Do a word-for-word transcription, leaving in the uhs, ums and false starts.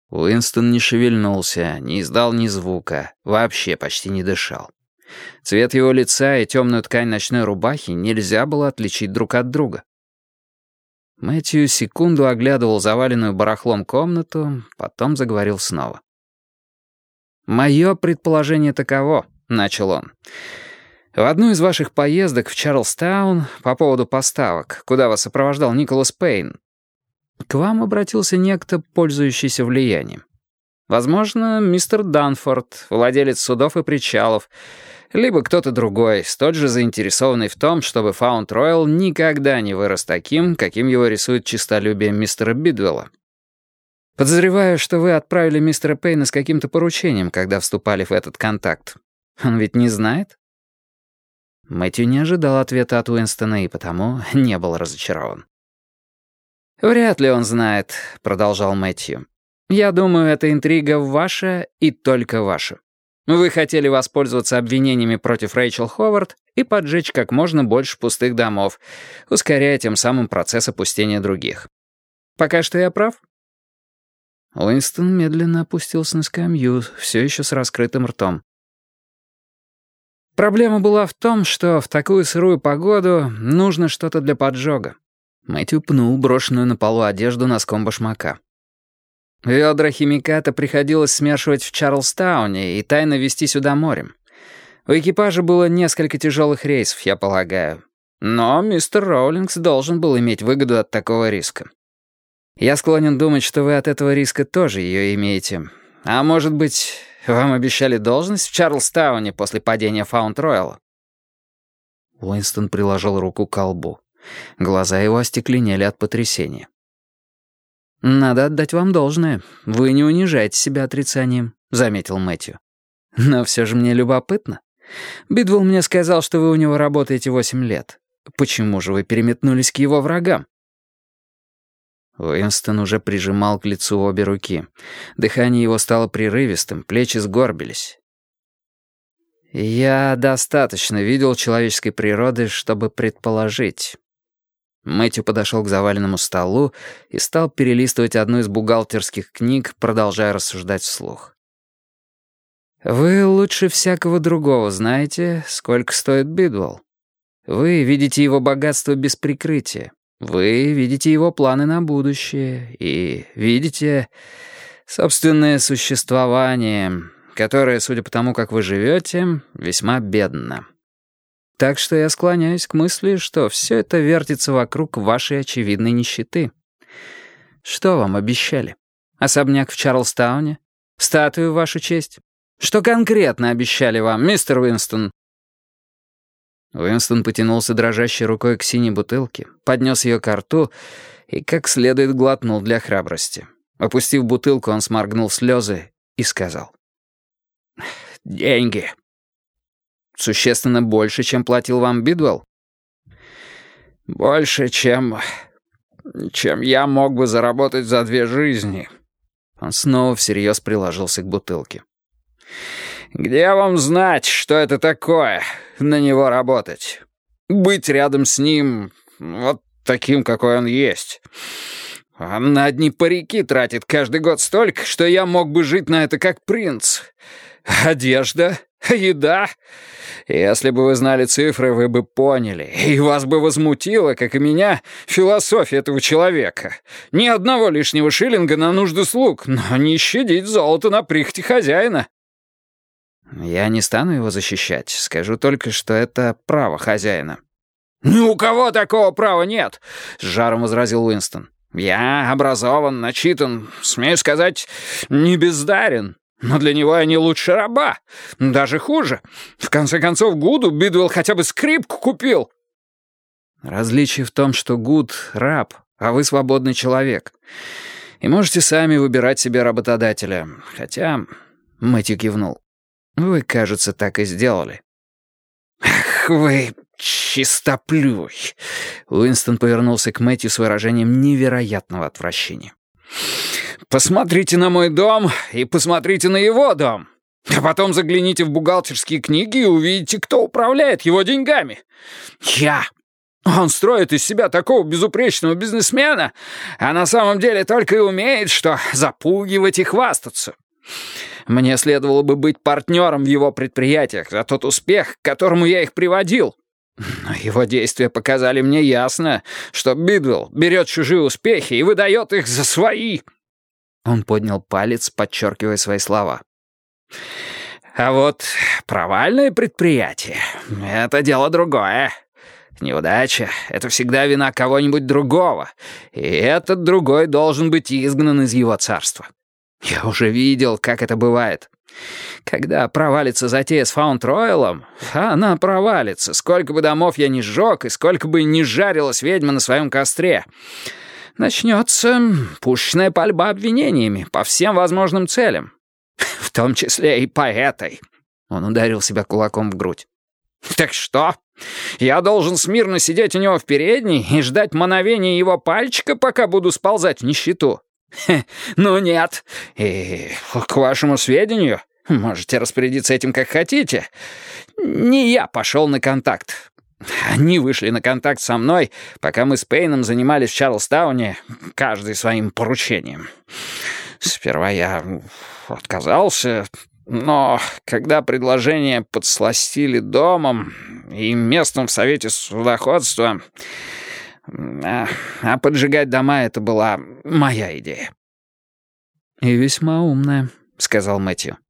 Уинстон не шевельнулся, не издал ни звука, вообще почти не дышал. Цвет его лица и темную ткань ночной рубахи нельзя было отличить друг от друга. Мэтью секунду оглядывал заваленную барахлом комнату, потом заговорил снова. «Мое предположение таково», — начал он. «В одну из ваших поездок в Чарльстаун по поводу поставок, куда вас сопровождал Николас Пейн, к вам обратился некто, пользующийся влиянием. Возможно, мистер Данфорд, владелец судов и причалов, либо кто-то другой, столь же заинтересованный в том, чтобы Фаунд-Роял никогда не вырос таким, каким его рисует честолюбие мистера Бидвелла. Подозреваю, что вы отправили мистера Пейна с каким-то поручением, когда вступали в этот контакт. Он ведь не знает?» Мэтью не ожидал ответа от Уинстона и потому не был разочарован. «Вряд ли он знает», — продолжал Мэтью. «Я думаю, эта интрига ваша и только ваша. Вы хотели воспользоваться обвинениями против Рэйчел Ховард и поджечь как можно больше пустых домов, ускоряя тем самым процесс опустения других. Пока что я прав?» Уинстон медленно опустился на скамью, все еще с раскрытым ртом. «Проблема была в том, что в такую сырую погоду нужно что-то для поджога». Мэтью пнул брошенную на полу одежду носком башмака. «Ведра химиката приходилось смешивать в Чарльстауне и тайно везти сюда морем. У экипажа было несколько тяжелых рейсов, я полагаю. Но мистер Роулингс должен был иметь выгоду от такого риска. Я склонен думать, что вы от этого риска тоже ее имеете. А может быть, вам обещали должность в Чарльстауне после падения Фаунд-Рояла?» Уинстон приложил руку к колбу. Глаза его остекленели от потрясения. «Надо отдать вам должное. Вы не унижаете себя отрицанием», — заметил Мэтью. «Но все же мне любопытно. Бидвелл мне сказал, что вы у него работаете восемь лет. Почему же вы переметнулись к его врагам?» Уинстон уже прижимал к лицу обе руки. Дыхание его стало прерывистым, плечи сгорбились. «Я достаточно видел человеческой природы, чтобы предположить». Мэтью подошел к заваленному столу и стал перелистывать одну из бухгалтерских книг, продолжая рассуждать вслух. «Вы лучше всякого другого знаете, сколько стоит Бидвелл. Вы видите его богатство без прикрытия. Вы видите его планы на будущее и видите собственное существование, которое, судя по тому, как вы живете, весьма бедно. Так что я склоняюсь к мысли, что все это вертится вокруг вашей очевидной нищеты. Что вам обещали? Особняк в Чарльстауне? Статую в вашу честь? Что конкретно обещали вам, мистер Уинстон?» Уинстон потянулся дрожащей рукой к синей бутылке, поднес ее ко рту и как следует глотнул для храбрости. Опустив бутылку, он сморгнул слезы и сказал: «Деньги». «Существенно больше, чем платил вам Бидвелл?» «Больше, чем... чем я мог бы заработать за две жизни». Он снова всерьез приложился к бутылке. «Где вам знать, что это такое, на него работать? Быть рядом с ним, вот таким, какой он есть. Он на одни парики тратит каждый год столько, что я мог бы жить на это как принц. Одежда, еда. Если бы вы знали цифры, вы бы поняли, и вас бы возмутило, как и меня, философия этого человека. Ни одного лишнего шиллинга на нужды слуг, но не щадить золото на прихоти хозяина». «Я не стану его защищать. Скажу только, что это право хозяина». «Ни у кого такого права нет», — с жаром возразил Уинстон. «Я образован, начитан, смею сказать, не бездарен. Но для него я не лучше раба. Даже хуже. В конце концов, Гуду Бидвелл хотя бы скрипку купил». «Различие в том, что Гуд — раб, а вы свободный человек. И можете сами выбирать себе работодателя. Хотя...» — Мэтью кивнул. «Вы, кажется, так и сделали». «Ах вы, чистоплюй!» Уинстон повернулся к Мэтью с выражением невероятного отвращения. «Посмотрите на мой дом и посмотрите на его дом. А потом загляните в бухгалтерские книги и увидите, кто управляет его деньгами. Я. Он строит из себя такого безупречного бизнесмена, а на самом деле только и умеет, что запугивать и хвастаться. Мне следовало бы быть партнером в его предприятиях за тот успех, к которому я их приводил. Но его действия показали мне ясно, что Бидвелл берет чужие успехи и выдает их за свои». Он поднял палец, подчеркивая свои слова. «А вот провальное предприятие — это дело другое. Неудача — это всегда вина кого-нибудь другого, и этот другой должен быть изгнан из его царства. Я уже видел, как это бывает. Когда провалится затея с Фаунд-Ройлом, она провалится, сколько бы домов я ни сжег и сколько бы ни жарилась ведьма на своем костре. Начнется пушечная пальба обвинениями по всем возможным целям, в том числе и по этой». Он ударил себя кулаком в грудь. «Так что, я должен смирно сидеть у него в передней и ждать мановения его пальчика, пока буду сползать в нищету? Хе, ну нет. И, к вашему сведению, можете распорядиться этим как хотите, не я пошел на контакт. Они вышли на контакт со мной, пока мы с Пейном занимались в Чарльстауне, каждый своим поручением. Сперва я отказался, но когда предложение подсластили домом и местом в совете судоходства, а, а поджигать дома — это была моя идея». «И весьма умная», — сказал Мэтью.